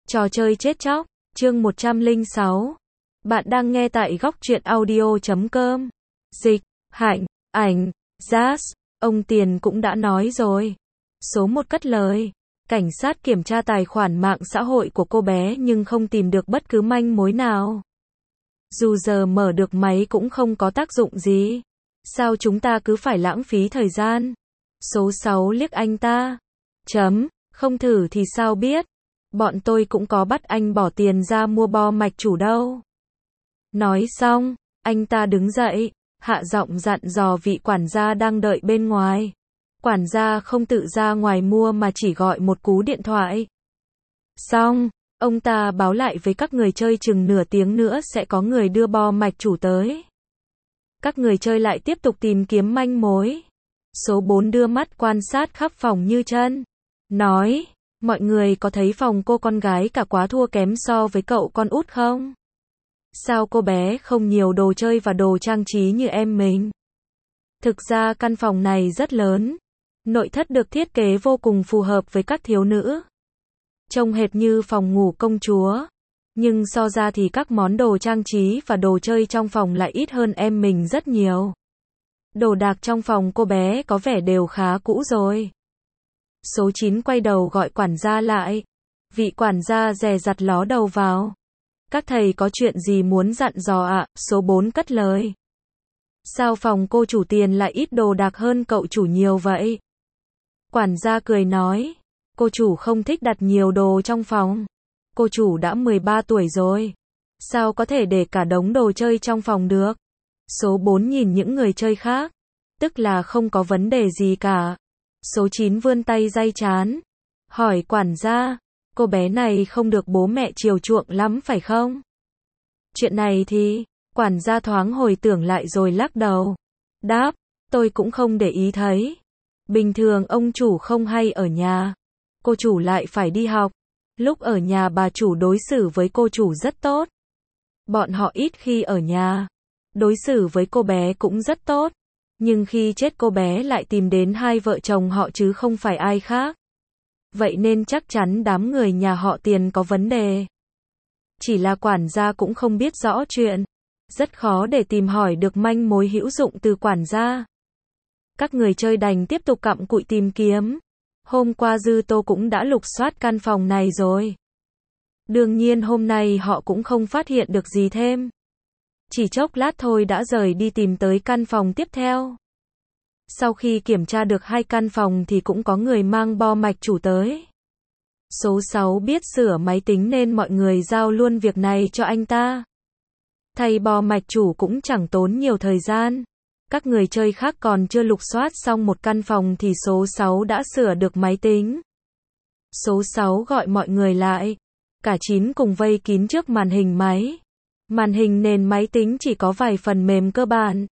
Trò chơi chết chóc, chương 106. Bạn đang nghe tại góc truyện audio.com. Dịch, Hạnh, ảnh, Jazz, ông Tiền cũng đã nói rồi. Số 1 cất lời. Cảnh sát kiểm tra tài khoản mạng xã hội của cô bé nhưng không tìm được bất cứ manh mối nào. Dù giờ mở được máy cũng không có tác dụng gì. Sao chúng ta cứ phải lãng phí thời gian? Số 6 liếc anh ta. Không thử thì sao biết? Bọn tôi cũng có bắt anh bỏ tiền ra mua bo mạch chủ đâu. Nói xong, anh ta đứng dậy, hạ giọng dặn dò vị quản gia đang đợi bên ngoài. Quản gia không tự ra ngoài mua mà chỉ gọi một cú điện thoại. Xong, ông ta báo lại với các người chơi chừng nửa tiếng nữa sẽ có người đưa bo mạch chủ tới. Các người chơi lại tiếp tục tìm kiếm manh mối. Số 4 đưa mắt quan sát khắp phòng Như Chân. Nói, mọi người có thấy phòng cô con gái cả quá thua kém so với cậu con út không? Sao cô bé không nhiều đồ chơi và đồ trang trí như em mình? Thực ra căn phòng này rất lớn. Nội thất được thiết kế vô cùng phù hợp với các thiếu nữ. Trông hệt như phòng ngủ công chúa. Nhưng so ra thì các món đồ trang trí và đồ chơi trong phòng lại ít hơn em mình rất nhiều. Đồ đạc trong phòng cô bé có vẻ đều khá cũ rồi. Số 9 quay đầu gọi quản gia lại. Vị quản gia dè dặt ló đầu vào. Các thầy có chuyện gì muốn dặn dò ạ? Số 4 cất lời. Sao phòng cô chủ Tiền lại ít đồ đạc hơn cậu chủ nhiều vậy? Quản gia cười nói. Cô chủ không thích đặt nhiều đồ trong phòng. Cô chủ đã 13 tuổi rồi. Sao có thể để cả đống đồ chơi trong phòng được? Số 4 nhìn những người chơi khác. Tức là không có vấn đề gì cả. Số 9 vươn tay day trán. Hỏi quản gia. Cô bé này không được bố mẹ chiều chuộng lắm phải không? Chuyện này thì, quản gia thoáng hồi tưởng lại rồi lắc đầu. Đáp, tôi cũng không để ý thấy. Bình thường ông chủ không hay ở nhà. Cô chủ lại phải đi học. Lúc ở nhà bà chủ đối xử với cô chủ rất tốt. Bọn họ ít khi ở nhà. Đối xử với cô bé cũng rất tốt. Nhưng khi chết cô bé lại tìm đến hai vợ chồng họ chứ không phải ai khác. Vậy nên chắc chắn đám người nhà họ Tiền có vấn đề. Chỉ là quản gia cũng không biết rõ chuyện. Rất khó để tìm hỏi được manh mối hữu dụng từ quản gia. Các người chơi đành tiếp tục cặm cụi tìm kiếm. Hôm qua Dư Tô cũng đã lục soát căn phòng này rồi. Đương nhiên hôm nay họ cũng không phát hiện được gì thêm. Chỉ chốc lát thôi đã rời đi tìm tới căn phòng tiếp theo. Sau khi kiểm tra được hai căn phòng thì cũng có người mang bo mạch chủ tới. Số 6 biết sửa máy tính nên mọi người giao luôn việc này cho anh ta. Thay bo mạch chủ cũng chẳng tốn nhiều thời gian. Các người chơi khác còn chưa lục soát xong một căn phòng thì số 6 đã sửa được máy tính. Số 6 gọi mọi người lại. Cả 9 cùng vây kín trước màn hình máy. Màn hình nền máy tính chỉ có vài phần mềm cơ bản.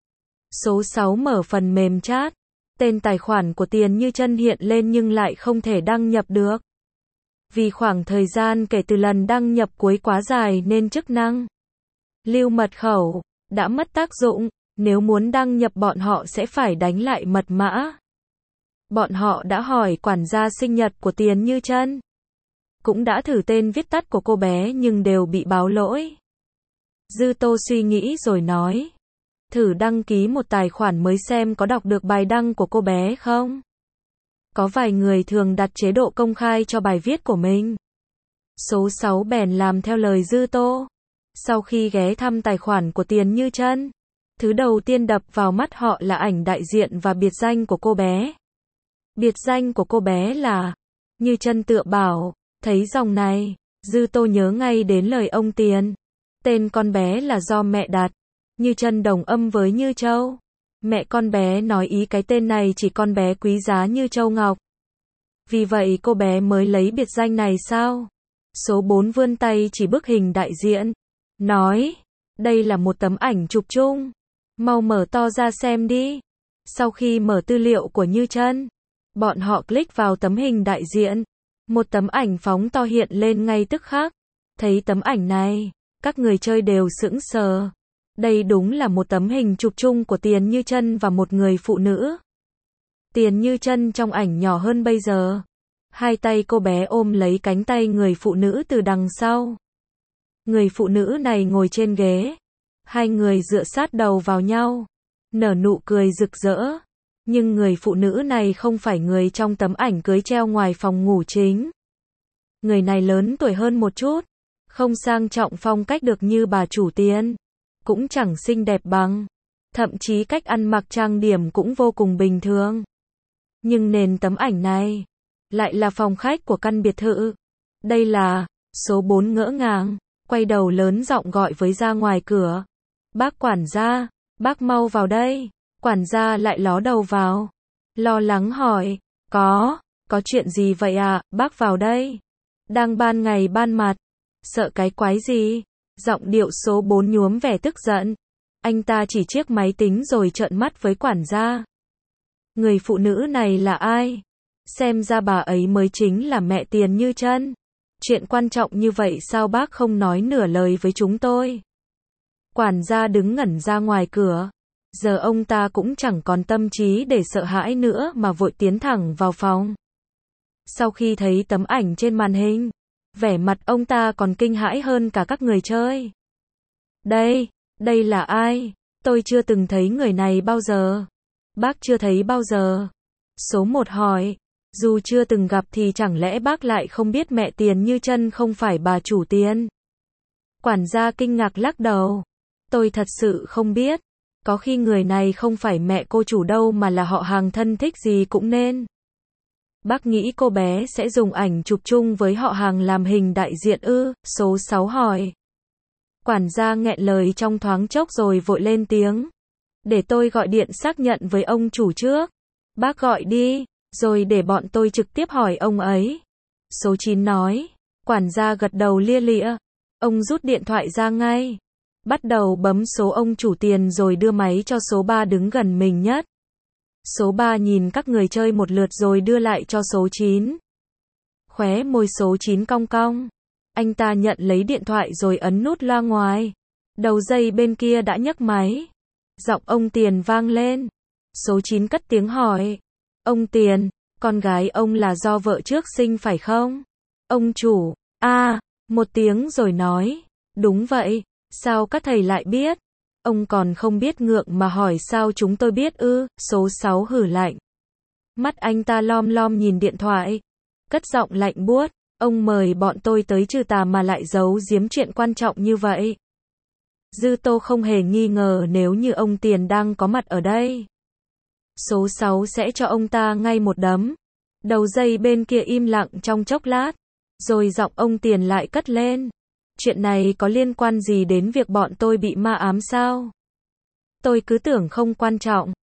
Số 6 mở phần mềm chat. Tên tài khoản của Tiền Như Chân hiện lên nhưng lại không thể đăng nhập được. Vì khoảng thời gian kể từ lần đăng nhập cuối quá dài nên chức năng lưu mật khẩu đã mất tác dụng. Nếu muốn đăng nhập bọn họ sẽ phải đánh lại mật mã. Bọn họ đã hỏi quản gia sinh nhật của Tiền Như Chân. Cũng đã thử tên viết tắt của cô bé nhưng đều bị báo lỗi. Dư Tô suy nghĩ rồi nói. Thử đăng ký một tài khoản mới xem có đọc được bài đăng của cô bé không? Có vài người thường đặt chế độ công khai cho bài viết của mình. Số 6 bèn làm theo lời Dư Tô. Sau khi ghé thăm tài khoản của Tiền Như Chân, thứ đầu tiên đập vào mắt họ là ảnh đại diện và biệt danh của cô bé. Biệt danh của cô bé là Như Chân tự bảo. Thấy dòng này, Dư Tô nhớ ngay đến lời ông Tiền. Tên con bé là do mẹ đặt. Như Chân đồng âm với Như Châu. Mẹ con bé nói ý cái tên này chỉ con bé quý giá như Châu Ngọc. Vì vậy cô bé mới lấy biệt danh này sao? Số 4 vươn tay chỉ bức hình đại diện. Nói, đây là một tấm ảnh chụp chung. Mau mở to ra xem đi. Sau khi mở tư liệu của Như Chân, bọn họ click vào tấm hình đại diện. Một tấm ảnh phóng to hiện lên ngay tức khắc. Thấy tấm ảnh này, các người chơi đều sững sờ. Đây đúng là một tấm hình chụp chung của Tiền Như Chân và một người phụ nữ. Tiền Như Chân trong ảnh nhỏ hơn bây giờ. Hai tay cô bé ôm lấy cánh tay người phụ nữ từ đằng sau. Người phụ nữ này ngồi trên ghế. Hai người dựa sát đầu vào nhau, nở nụ cười rực rỡ. Nhưng người phụ nữ này không phải người trong tấm ảnh cưới treo ngoài phòng ngủ chính. Người này lớn tuổi hơn một chút, không sang trọng phong cách được như bà chủ tiền, cũng chẳng xinh đẹp bằng, thậm chí cách ăn mặc trang điểm cũng vô cùng bình thường. Nhưng nền tấm ảnh này lại là phòng khách của căn biệt thự. Đây là số 4 ngỡ ngàng, quay đầu lớn giọng gọi với ra ngoài cửa. Bác quản gia, bác mau vào đây. Quản gia lại ló đầu vào, lo lắng hỏi, có chuyện gì vậy à, bác vào đây. Đang ban ngày ban mặt, sợ cái quái gì? Giọng điệu số 4 nhuốm vẻ tức giận. Anh ta chỉ chiếc máy tính rồi trợn mắt với quản gia. Người phụ nữ này là ai? Xem ra bà ấy mới chính là mẹ Tiền Như Chân. Chuyện quan trọng như vậy sao bác không nói nửa lời với chúng tôi? Quản gia đứng ngẩn ra ngoài cửa. Giờ ông ta cũng chẳng còn tâm trí để sợ hãi nữa mà vội tiến thẳng vào phòng. Sau khi thấy tấm ảnh trên màn hình, vẻ mặt ông ta còn kinh hãi hơn cả các người chơi. Đây là ai? Tôi chưa từng thấy người này bao giờ. Bác chưa thấy bao giờ. Số 1 hỏi, dù chưa từng gặp thì chẳng lẽ bác lại không biết mẹ Tiền Như Chân không phải bà chủ Tiền? Quản gia kinh ngạc lắc đầu. Tôi thật sự không biết. Có khi người này không phải mẹ cô chủ đâu mà là họ hàng thân thích gì cũng nên. Bác nghĩ cô bé sẽ dùng ảnh chụp chung với họ hàng làm hình đại diện ư? Số 6 hỏi. Quản gia nghẹn lời trong thoáng chốc rồi vội lên tiếng. Để tôi gọi điện xác nhận với ông chủ trước. Bác gọi đi, rồi để bọn tôi trực tiếp hỏi ông ấy. Số 9 nói. Quản gia gật đầu lia lịa. Ông rút điện thoại ra ngay. Bắt đầu bấm số ông chủ Tiền rồi đưa máy cho số 3 đứng gần mình nhất. Số 3 nhìn các người chơi một lượt rồi đưa lại cho số 9. Khóe môi số 9 cong cong. Anh ta nhận lấy điện thoại rồi ấn nút loa ngoài. Đầu dây bên kia đã nhấc máy. Giọng ông Tiền vang lên. Số 9 cất tiếng hỏi. Ông Tiền, con gái ông là do vợ trước sinh phải không? Ông chủ, một tiếng rồi nói. Đúng vậy. Sao các thầy lại biết? Ông còn không biết ngượng mà hỏi sao chúng tôi biết ư? Số 6 hử lạnh. Mắt anh ta lom lom nhìn điện thoại. Cất giọng lạnh buốt. Ông mời bọn tôi tới trừ tà mà lại giấu giếm chuyện quan trọng như vậy. Dư Tô không hề nghi ngờ nếu như ông Tiền đang có mặt ở đây. Số 6 sẽ cho ông ta ngay một đấm. Đầu dây bên kia im lặng trong chốc lát. Rồi giọng ông Tiền lại cất lên. Chuyện này có liên quan gì đến việc bọn tôi bị ma ám sao? Tôi cứ tưởng không quan trọng.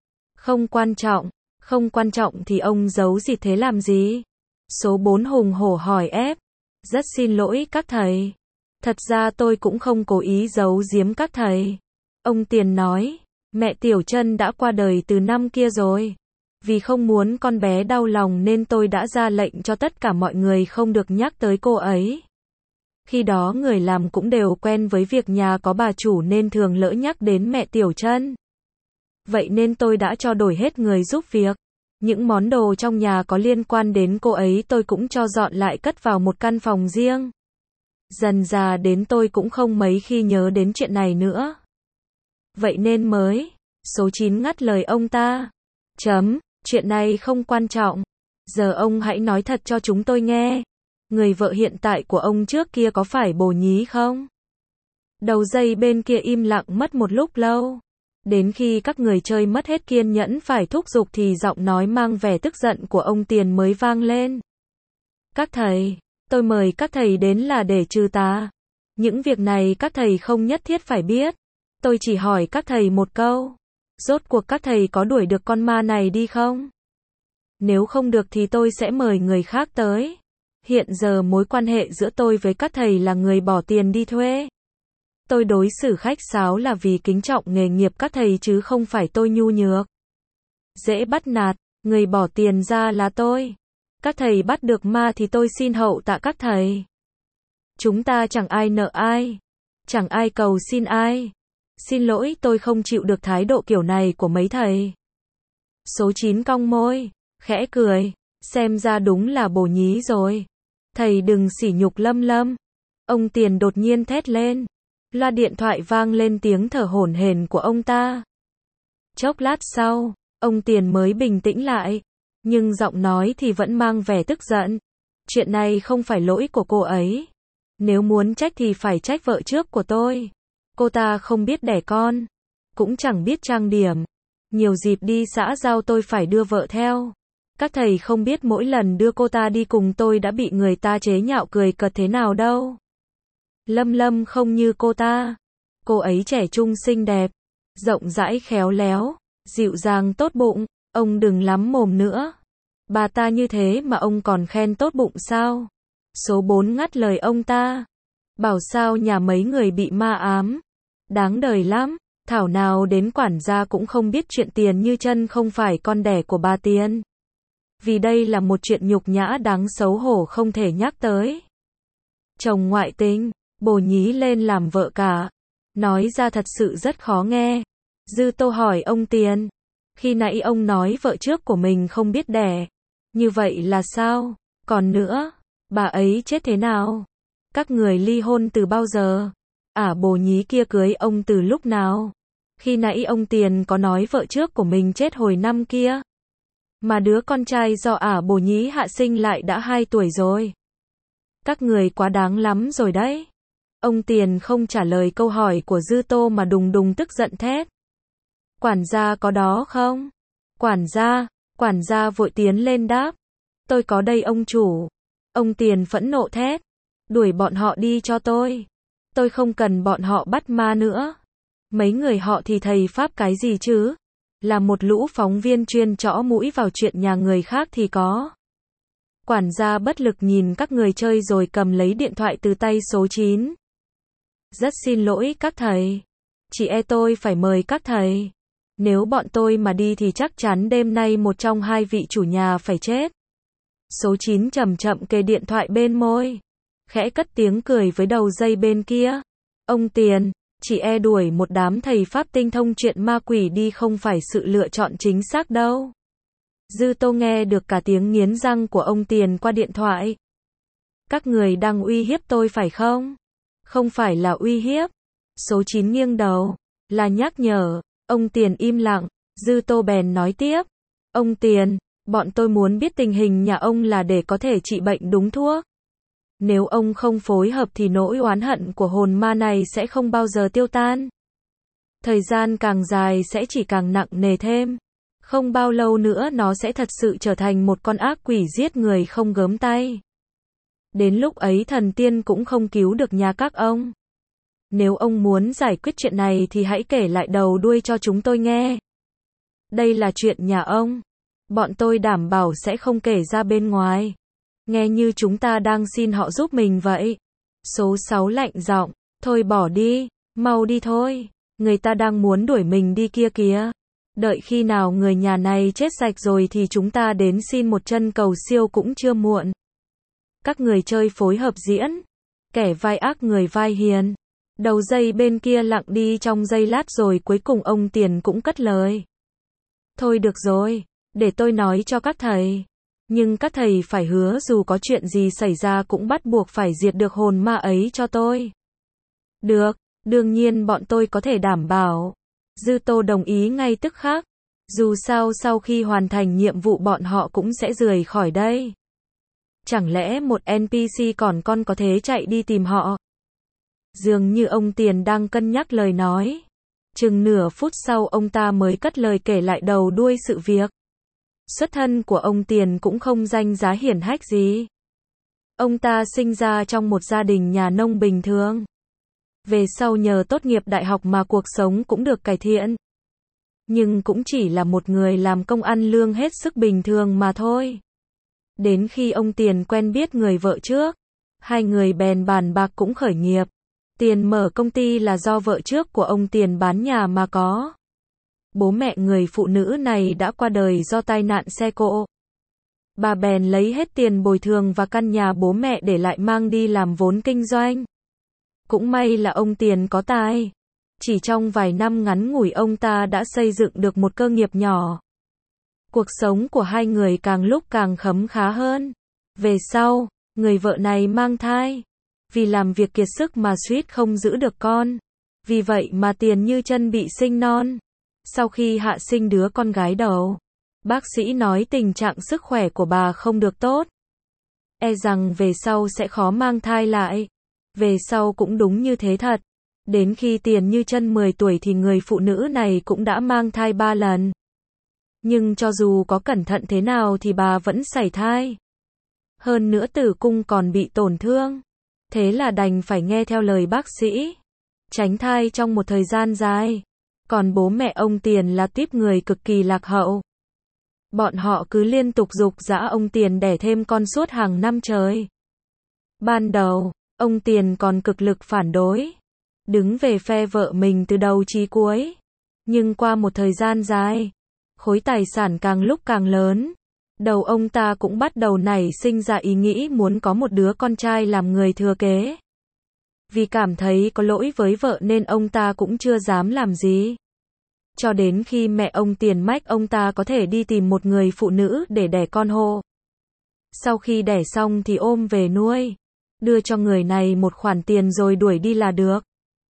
Không quan trọng thì ông giấu gì thế làm gì? Số 4 hùng hổ hỏi ép. Rất xin lỗi các thầy. Thật ra tôi cũng không cố ý giấu giếm các thầy. Ông Tiền nói, mẹ Tiểu Chân đã qua đời từ năm kia rồi. Vì không muốn con bé đau lòng nên tôi đã ra lệnh cho tất cả mọi người không được nhắc tới cô ấy. Khi đó người làm cũng đều quen với việc nhà có bà chủ nên thường lỡ nhắc đến mẹ Tiểu Chân. Vậy nên tôi đã cho đổi hết người giúp việc. Những món đồ trong nhà có liên quan đến cô ấy tôi cũng cho dọn lại cất vào một căn phòng riêng. Dần dà đến tôi cũng không mấy khi nhớ đến chuyện này nữa. Vậy nên mới. Số 9 ngắt lời ông ta. Chuyện này không quan trọng. Giờ ông hãy nói thật cho chúng tôi nghe. Người vợ hiện tại của ông trước kia có phải Bồ Nhí không? Đầu dây bên kia im lặng mất một lúc lâu. Đến khi các người chơi mất hết kiên nhẫn phải thúc giục thì giọng nói mang vẻ tức giận của ông Tiền mới vang lên. Các thầy, tôi mời các thầy đến là để trừ tà. Những việc này các thầy không nhất thiết phải biết. Tôi chỉ hỏi các thầy một câu. Rốt cuộc các thầy có đuổi được con ma này đi không? Nếu không được thì tôi sẽ mời người khác tới. Hiện giờ mối quan hệ giữa tôi với các thầy là người bỏ tiền đi thuê. Tôi đối xử khách sáo là vì kính trọng nghề nghiệp các thầy chứ không phải tôi nhu nhược. Dễ bắt nạt, người bỏ tiền ra là tôi. Các thầy bắt được ma thì tôi xin hậu tạ các thầy. Chúng ta chẳng ai nợ ai. Chẳng ai cầu xin ai. Xin lỗi tôi không chịu được thái độ kiểu này của mấy thầy. Số 9 cong môi, khẽ cười. Xem ra đúng là bồ nhí rồi. Thầy đừng sỉ nhục Lâm Lâm. Ông Tiền đột nhiên thét lên. Loa điện thoại vang lên tiếng thở hổn hển của ông ta. Chốc lát sau, ông Tiền mới bình tĩnh lại. Nhưng giọng nói thì vẫn mang vẻ tức giận. Chuyện này không phải lỗi của cô ấy. Nếu muốn trách thì phải trách vợ trước của tôi. Cô ta không biết đẻ con. Cũng chẳng biết trang điểm. Nhiều dịp đi xã giao tôi phải đưa vợ theo. Các thầy không biết mỗi lần đưa cô ta đi cùng tôi đã bị người ta chế nhạo cười cợt thế nào đâu. Lâm Lâm không như cô ta. Cô ấy trẻ trung xinh đẹp, rộng rãi khéo léo, dịu dàng tốt bụng. Ông đừng lắm mồm nữa. Bà ta như thế mà ông còn khen tốt bụng sao? Số 4 ngắt lời ông ta. Bảo sao nhà mấy người bị ma ám. Đáng đời lắm. Thảo nào đến quản gia cũng không biết chuyện Tiền Như Chân không phải con đẻ của bà Tiền. Vì đây là một chuyện nhục nhã đáng xấu hổ không thể nhắc tới. Chồng ngoại tình, bồ nhí lên làm vợ cả. Nói ra thật sự rất khó nghe. Dư Tô hỏi ông Tiền. Khi nãy ông nói vợ trước của mình không biết đẻ. Như vậy là sao? Còn nữa, bà ấy chết thế nào? Các người ly hôn từ bao giờ? Bồ nhí kia cưới ông từ lúc nào? Khi nãy ông Tiền có nói vợ trước của mình chết hồi năm kia. Mà đứa con trai do bồ nhí hạ sinh lại đã 2 tuổi rồi. Các người quá đáng lắm rồi đấy. Ông Tiền không trả lời câu hỏi của Dư Tô mà đùng đùng tức giận thét. Quản gia có đó không? Quản gia vội tiến lên đáp. Tôi có đây ông chủ. Ông Tiền phẫn nộ thét. Đuổi bọn họ đi cho tôi. Tôi không cần bọn họ bắt ma nữa. Mấy người họ thì thầy pháp cái gì chứ? Là một lũ phóng viên chuyên chõ mũi vào chuyện nhà người khác thì có. Quản gia bất lực nhìn các người chơi rồi cầm lấy điện thoại từ tay số 9. Rất xin lỗi các thầy. Chị tôi phải mời các thầy. Nếu bọn tôi mà đi thì chắc chắn đêm nay một trong 2 vị chủ nhà phải chết. Số 9 chậm chậm kề điện thoại bên môi. Khẽ cất tiếng cười với đầu dây bên kia. Ông Tiền, chị đuổi một đám thầy pháp tinh thông chuyện ma quỷ đi không phải sự lựa chọn chính xác đâu. Dư Tô nghe được cả tiếng nghiến răng của ông Tiền qua điện thoại. Các người đang uy hiếp tôi phải không? Không phải là uy hiếp. Số 9 nghiêng đầu. Là nhắc nhở. Ông Tiền im lặng. Dư Tô bèn nói tiếp. Ông Tiền, bọn tôi muốn biết tình hình nhà ông là để có thể trị bệnh đúng thuốc. Nếu ông không phối hợp thì nỗi oán hận của hồn ma này sẽ không bao giờ tiêu tan. Thời gian càng dài sẽ chỉ càng nặng nề thêm. Không bao lâu nữa nó sẽ thật sự trở thành một con ác quỷ giết người không gớm tay. Đến lúc ấy thần tiên cũng không cứu được nhà các ông. Nếu ông muốn giải quyết chuyện này thì hãy kể lại đầu đuôi cho chúng tôi nghe. Đây là chuyện nhà ông. Bọn tôi đảm bảo sẽ không kể ra bên ngoài. Nghe như chúng ta đang xin họ giúp mình vậy. Số 6 lạnh giọng. Thôi bỏ đi. Mau đi thôi. Người ta đang muốn đuổi mình đi kia kìa. Đợi khi nào người nhà này chết sạch rồi thì chúng ta đến xin một chân cầu siêu cũng chưa muộn. Các người chơi phối hợp diễn. Kẻ vai ác người vai hiền. Đầu dây bên kia lặng đi trong giây lát rồi cuối cùng ông Tiền cũng cất lời. Thôi được rồi. Để tôi nói cho các thầy. Nhưng các thầy phải hứa dù có chuyện gì xảy ra cũng bắt buộc phải diệt được hồn ma ấy cho tôi. Được, đương nhiên bọn tôi có thể đảm bảo. Dư Tô đồng ý ngay tức khắc. Dù sao sau khi hoàn thành nhiệm vụ bọn họ cũng sẽ rời khỏi đây. Chẳng lẽ một NPC còn con có thế chạy đi tìm họ? Dường như ông Tiền đang cân nhắc lời nói. Chừng nửa phút sau ông ta mới cất lời kể lại đầu đuôi sự việc. Xuất thân của ông Tiền cũng không danh giá hiển hách gì. Ông ta sinh ra trong một gia đình nhà nông bình thường. Về sau nhờ tốt nghiệp đại học mà cuộc sống cũng được cải thiện. Nhưng cũng chỉ là một người làm công ăn lương hết sức bình thường mà thôi. Đến khi ông Tiền quen biết người vợ trước, 2 người bèn bàn bạc cũng khởi nghiệp. Tiền mở công ty là do vợ trước của ông Tiền bán nhà mà có. Bố mẹ người phụ nữ này đã qua đời do tai nạn xe cộ. Bà bèn lấy hết tiền bồi thường và căn nhà bố mẹ để lại mang đi làm vốn kinh doanh. Cũng may là ông Tiền có tài. Chỉ trong vài năm ngắn ngủi ông ta đã xây dựng được một cơ nghiệp nhỏ. Cuộc sống của hai người càng lúc càng khấm khá hơn. Về sau, người vợ này mang thai. Vì làm việc kiệt sức mà suýt không giữ được con. Vì vậy mà Tiền Như Chân bị sinh non. Sau khi hạ sinh đứa con gái đầu, bác sĩ nói tình trạng sức khỏe của bà không được tốt. E rằng về sau sẽ khó mang thai lại. Về sau cũng đúng như thế thật. Đến khi Tiền Như Chân 10 tuổi thì người phụ nữ này cũng đã mang thai 3 lần. Nhưng cho dù có cẩn thận thế nào thì bà vẫn sảy thai. Hơn nữa tử cung còn bị tổn thương. Thế là đành phải nghe theo lời bác sĩ, tránh thai trong một thời gian dài. Còn bố mẹ ông Tiền là típ người cực kỳ lạc hậu. Bọn họ cứ liên tục giục giã ông Tiền đẻ thêm con suốt hàng năm trời. Ban đầu, ông Tiền còn cực lực phản đối, đứng về phe vợ mình từ đầu chí cuối. Nhưng qua một thời gian dài, khối tài sản càng lúc càng lớn, đầu ông ta cũng bắt đầu nảy sinh ra ý nghĩ muốn có một đứa con trai làm người thừa kế. Vì cảm thấy có lỗi với vợ nên ông ta cũng chưa dám làm gì. Cho đến khi mẹ ông Tiền mách ông ta có thể đi tìm một người phụ nữ để đẻ con hộ. Sau khi đẻ xong thì ôm về nuôi, đưa cho người này một khoản tiền rồi đuổi đi là được.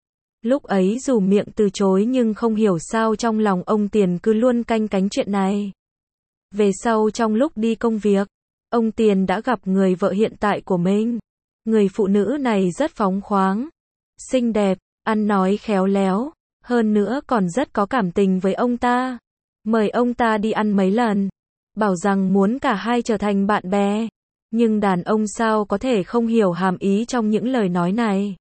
Lúc ấy dù miệng từ chối nhưng không hiểu sao trong lòng ông Tiền cứ luôn canh cánh chuyện này. Về sau trong lúc đi công việc, ông Tiền đã gặp người vợ hiện tại của mình. Người phụ nữ này rất phóng khoáng, xinh đẹp, ăn nói khéo léo, hơn nữa còn rất có cảm tình với ông ta. Mời ông ta đi ăn mấy lần, bảo rằng muốn cả hai trở thành bạn bè. Nhưng đàn ông sao có thể không hiểu hàm ý trong những lời nói này.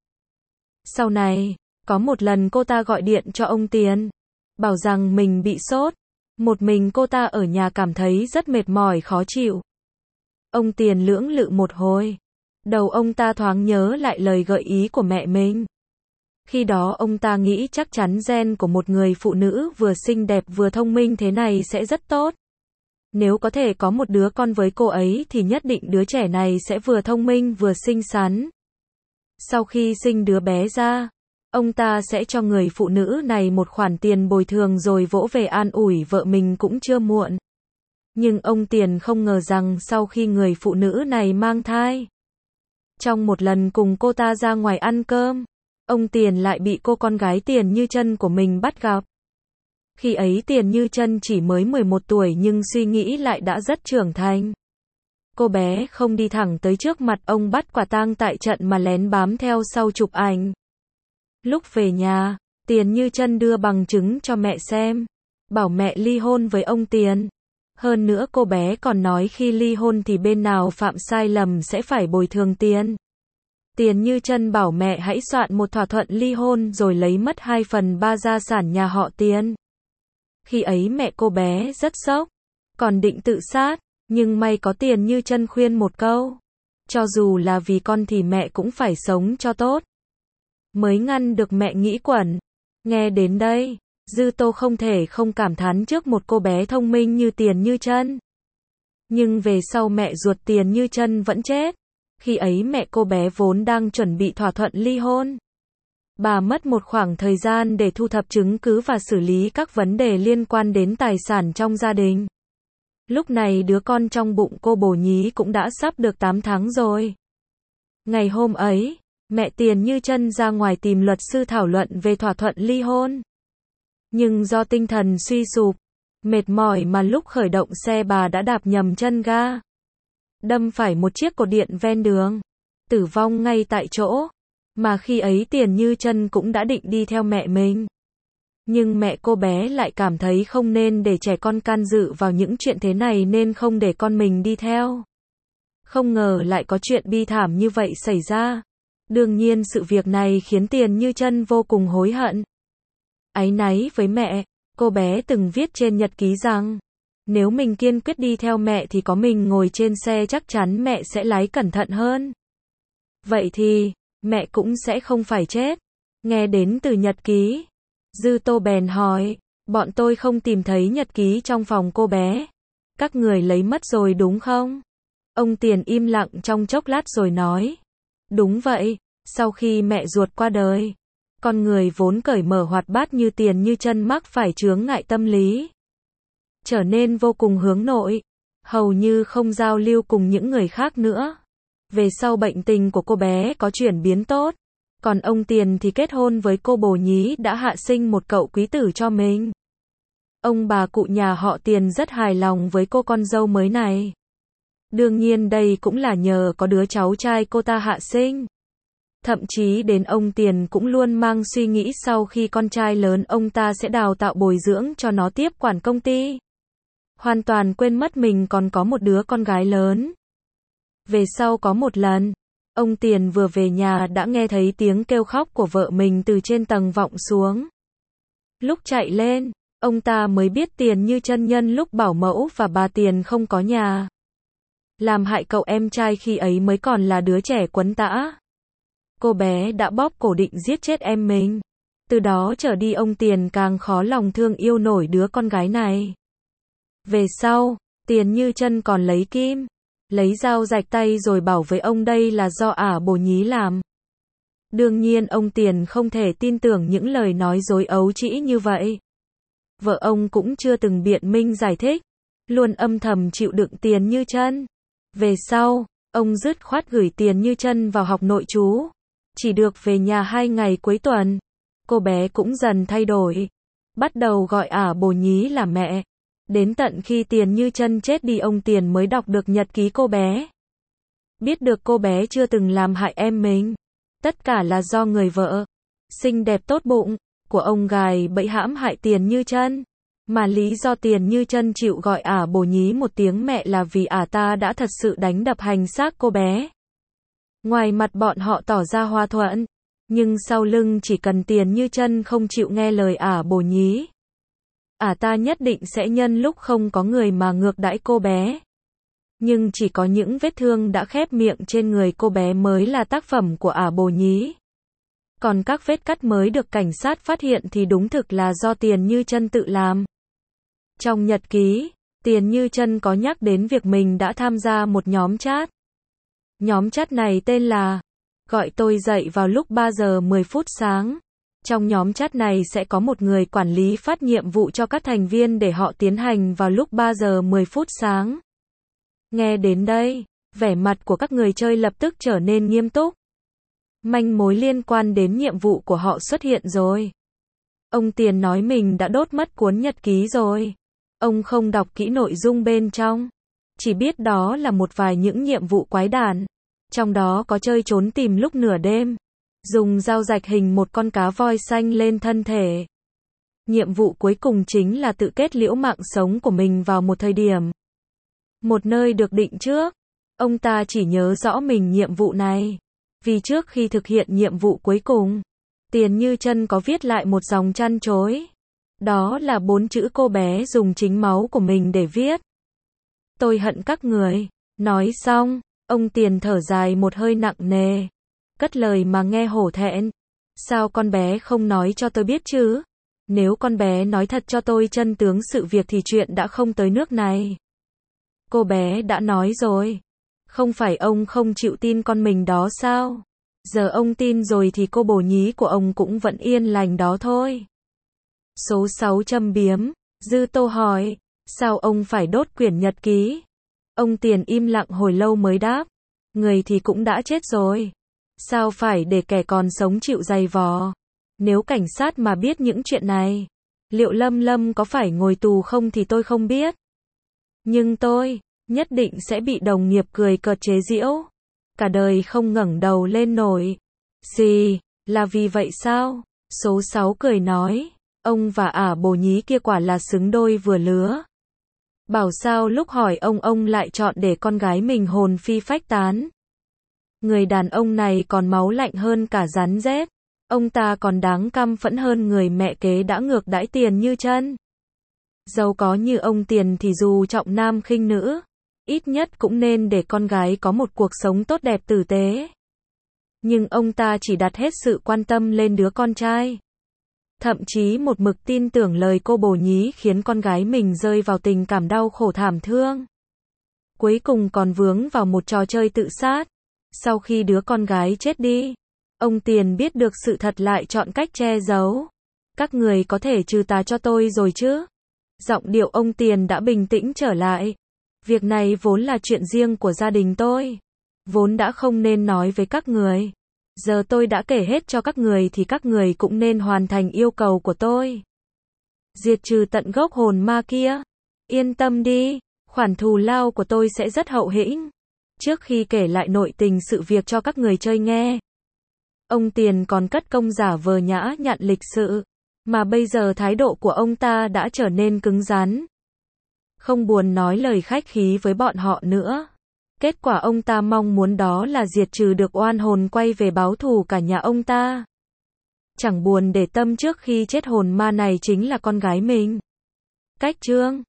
Sau này, có một lần cô ta gọi điện cho ông Tiền, bảo rằng mình bị sốt. Một mình cô ta ở nhà cảm thấy rất mệt mỏi khó chịu. Ông Tiền lưỡng lự một hồi. Đầu ông ta thoáng nhớ lại lời gợi ý của mẹ mình. Khi đó ông ta nghĩ chắc chắn gen của một người phụ nữ vừa xinh đẹp vừa thông minh thế này sẽ rất tốt. Nếu có thể có một đứa con với cô ấy thì nhất định đứa trẻ này sẽ vừa thông minh vừa xinh xắn. Sau khi sinh đứa bé ra, ông ta sẽ cho người phụ nữ này một khoản tiền bồi thường rồi vỗ về an ủi vợ mình cũng chưa muộn. Nhưng ông Tiền không ngờ rằng sau khi người phụ nữ này mang thai, trong một lần cùng cô ta ra ngoài ăn cơm, ông Tiền lại bị cô con gái Tiền Như Chân của mình bắt gặp. Khi ấy Tiền Như Chân chỉ mới 11 tuổi nhưng suy nghĩ lại đã rất trưởng thành. Cô bé không đi thẳng tới trước mặt ông bắt quả tang tại trận mà lén bám theo sau chụp ảnh. Lúc về nhà, Tiền Như Chân đưa bằng chứng cho mẹ xem, bảo mẹ ly hôn với ông Tiền. Hơn nữa cô bé còn nói khi ly hôn thì bên nào phạm sai lầm sẽ phải bồi thường tiền. Tiền Như Chân bảo mẹ hãy soạn một thỏa thuận ly hôn rồi lấy mất 2/3 gia sản nhà họ Tiền. Khi ấy mẹ cô bé rất sốc, còn định tự sát, nhưng may có Tiền Như Chân khuyên một câu. Cho dù là vì con thì mẹ cũng phải sống cho tốt. Mới ngăn được mẹ nghĩ quẩn. Nghe đến đây, Dư Tô không thể không cảm thán trước một cô bé thông minh như Tiền Như Chân. Nhưng về sau mẹ ruột Tiền Như Chân vẫn chết. Khi ấy mẹ cô bé vốn đang chuẩn bị thỏa thuận ly hôn. Bà mất một khoảng thời gian để thu thập chứng cứ và xử lý các vấn đề liên quan đến tài sản trong gia đình. Lúc này đứa con trong bụng cô bồ nhí cũng đã sắp được 8 tháng rồi. Ngày hôm ấy, mẹ Tiền Như Chân ra ngoài tìm luật sư thảo luận về thỏa thuận ly hôn. Nhưng do tinh thần suy sụp, mệt mỏi mà lúc khởi động xe bà đã đạp nhầm chân ga, đâm phải một chiếc cột điện ven đường, tử vong ngay tại chỗ. Mà khi ấy Tiền Như Chân cũng đã định đi theo mẹ mình. Nhưng mẹ cô bé lại cảm thấy không nên để trẻ con can dự vào những chuyện thế này nên không để con mình đi theo. Không ngờ lại có chuyện bi thảm như vậy xảy ra. Đương nhiên sự việc này khiến Tiền Như Chân vô cùng hối hận. Áy náy với mẹ, cô bé từng viết trên nhật ký rằng, nếu mình kiên quyết đi theo mẹ thì có mình ngồi trên xe chắc chắn mẹ sẽ lái cẩn thận hơn. Vậy thì, mẹ cũng sẽ không phải chết. Nghe đến từ nhật ký, Dư Tô bèn hỏi, bọn tôi không tìm thấy nhật ký trong phòng cô bé. Các người lấy mất rồi đúng không? Ông Tiền im lặng trong chốc lát rồi nói, đúng vậy, sau khi mẹ ruột qua đời, con người vốn cởi mở hoạt bát như Tiền Như Chân mắc phải chướng ngại tâm lý. trở nên vô cùng hướng nội, hầu như không giao lưu cùng những người khác nữa. Về sau bệnh tình của cô bé có chuyển biến tốt, còn ông Tiền thì kết hôn với cô Bồ Nhí đã hạ sinh một cậu quý tử cho mình. Ông bà cụ nhà họ Tiền rất hài lòng với cô con dâu mới này. Đương nhiên đây cũng là nhờ có đứa cháu trai cô ta hạ sinh. Thậm chí đến ông Tiền cũng luôn mang suy nghĩ sau khi con trai lớn ông ta sẽ đào tạo bồi dưỡng cho nó tiếp quản công ty. Hoàn toàn quên mất mình còn có một đứa con gái lớn. Về sau có một lần, ông Tiền vừa về nhà đã nghe thấy tiếng kêu khóc của vợ mình từ trên tầng vọng xuống. Lúc chạy lên, ông ta mới biết Tiền Như Chân nhân lúc bảo mẫu và bà Tiền không có nhà. Làm hại cậu em trai khi ấy mới còn là đứa trẻ quấn tã. Cô bé đã bóp cổ định giết chết em mình. Từ đó trở đi ông Tiền càng khó lòng thương yêu nổi đứa con gái này. Về sau, Tiền Như Chân còn lấy kim, lấy dao rạch tay rồi bảo với ông đây là do Bồ Nhí làm. Đương nhiên ông Tiền không thể tin tưởng những lời nói dối ấu trĩ như vậy. Vợ ông cũng chưa từng biện minh giải thích, luôn âm thầm chịu đựng Tiền Như Chân. Về sau, ông dứt khoát gửi Tiền Như Chân vào học nội trú, chỉ được về nhà 2 ngày cuối tuần. Cô bé cũng dần thay đổi, bắt đầu gọi Bồ Nhí là mẹ. Đến tận khi Tiền Như Chân chết đi ông Tiền mới đọc được nhật ký cô bé. Biết được cô bé chưa từng làm hại em mình. Tất cả là do người vợ xinh đẹp tốt bụng của ông gài bẫy hãm hại Tiền Như Chân. Mà lý do Tiền Như Chân chịu gọi Bồ Nhí một tiếng mẹ là vì ta đã thật sự đánh đập hành xác cô bé. Ngoài mặt bọn họ tỏ ra hòa thuận, nhưng sau lưng chỉ cần Tiền Như Chân không chịu nghe lời Bồ Nhí, ta nhất định sẽ nhân lúc không có người mà ngược đãi cô bé. Nhưng chỉ có những vết thương đã khép miệng trên người cô bé mới là tác phẩm của Bồ Nhí. Còn các vết cắt mới được cảnh sát phát hiện thì đúng thực là do Tiền Như Chân tự làm. Trong nhật ký, Tiền Như Chân có nhắc đến việc mình đã tham gia một nhóm chat. Nhóm chat này tên là Gọi tôi dậy vào lúc 3 giờ 10 phút sáng. Trong nhóm chat này sẽ có một người quản lý phát nhiệm vụ cho các thành viên để họ tiến hành vào lúc 3 giờ 10 phút sáng. Nghe đến đây, vẻ mặt của các người chơi lập tức trở nên nghiêm túc. Manh mối liên quan đến nhiệm vụ của họ xuất hiện rồi. Ông Tiền nói mình đã đốt mất cuốn nhật ký rồi. Ông không đọc kỹ nội dung bên trong, chỉ biết đó là một vài những nhiệm vụ quái đản. Trong đó có chơi trốn tìm lúc nửa đêm, dùng dao rạch hình một con cá voi xanh lên thân thể. Nhiệm vụ cuối cùng chính là tự kết liễu mạng sống của mình vào một thời điểm, một nơi được định trước. Ông ta chỉ nhớ rõ mình nhiệm vụ này, vì trước khi thực hiện nhiệm vụ cuối cùng, Tiền Như Chân có viết lại một dòng trăn trối. Đó là 4 chữ cô bé dùng chính máu của mình để viết. Tôi hận các người. Nói xong, ông Tiền thở dài một hơi nặng nề, cất lời mà nghe hổ thẹn. Sao con bé không nói cho tôi biết chứ? Nếu con bé nói thật cho tôi chân tướng sự việc thì chuyện đã không tới nước này. Cô bé đã nói rồi. Không phải ông không chịu tin con mình đó sao? Giờ ông tin rồi thì cô Bồ Nhí của ông cũng vẫn yên lành đó thôi. Số 6 châm biếm. Dư Tô hỏi, sao ông phải đốt quyển nhật ký? Ông Tiền im lặng hồi lâu mới đáp, người thì cũng đã chết rồi. Sao phải để kẻ còn sống chịu dày vò? Nếu cảnh sát mà biết những chuyện này, liệu Lâm Lâm có phải ngồi tù không thì tôi không biết. Nhưng tôi nhất định sẽ bị đồng nghiệp cười cợt chế giễu, cả đời không ngẩng đầu lên nổi. Gì, là vì vậy sao? Số 6 cười nói, ông và Bồ Nhí kia quả là xứng đôi vừa lứa. Bảo sao lúc hỏi ông lại chọn để con gái mình hồn phi phách tán. Người đàn ông này còn máu lạnh hơn cả rắn rết. Ông ta còn đáng căm phẫn hơn người mẹ kế đã ngược đãi Tiền Như Chân. Giàu có như ông Tiền thì dù trọng nam khinh nữ, ít nhất cũng nên để con gái có một cuộc sống tốt đẹp tử tế. Nhưng ông ta chỉ đặt hết sự quan tâm lên đứa con trai. Thậm chí một mực tin tưởng lời cô Bồ Nhí khiến con gái mình rơi vào tình cảm đau khổ thảm thương. Cuối cùng còn vướng vào một trò chơi tự sát. Sau khi đứa con gái chết đi, ông Tiền biết được sự thật lại chọn cách che giấu. Các người có thể trừ tà cho tôi rồi chứ? Giọng điệu ông Tiền đã bình tĩnh trở lại. Việc này vốn là chuyện riêng của gia đình tôi. Vốn đã không nên nói với các người. Giờ tôi đã kể hết cho các người thì các người cũng nên hoàn thành yêu cầu của tôi. Diệt trừ tận gốc hồn ma kia. Yên tâm đi, khoản thù lao của tôi sẽ rất hậu hĩnh. Trước khi kể lại nội tình sự việc cho các người chơi nghe, ông Tiền còn cất công giả vờ nhã nhặn lịch sự, mà bây giờ thái độ của ông ta đã trở nên cứng rắn. Không buồn nói lời khách khí với bọn họ nữa. Kết quả ông ta mong muốn đó là diệt trừ được oan hồn quay về báo thù cả nhà ông ta. Chẳng buồn để tâm trước khi chết hồn ma này chính là con gái mình. Cách chương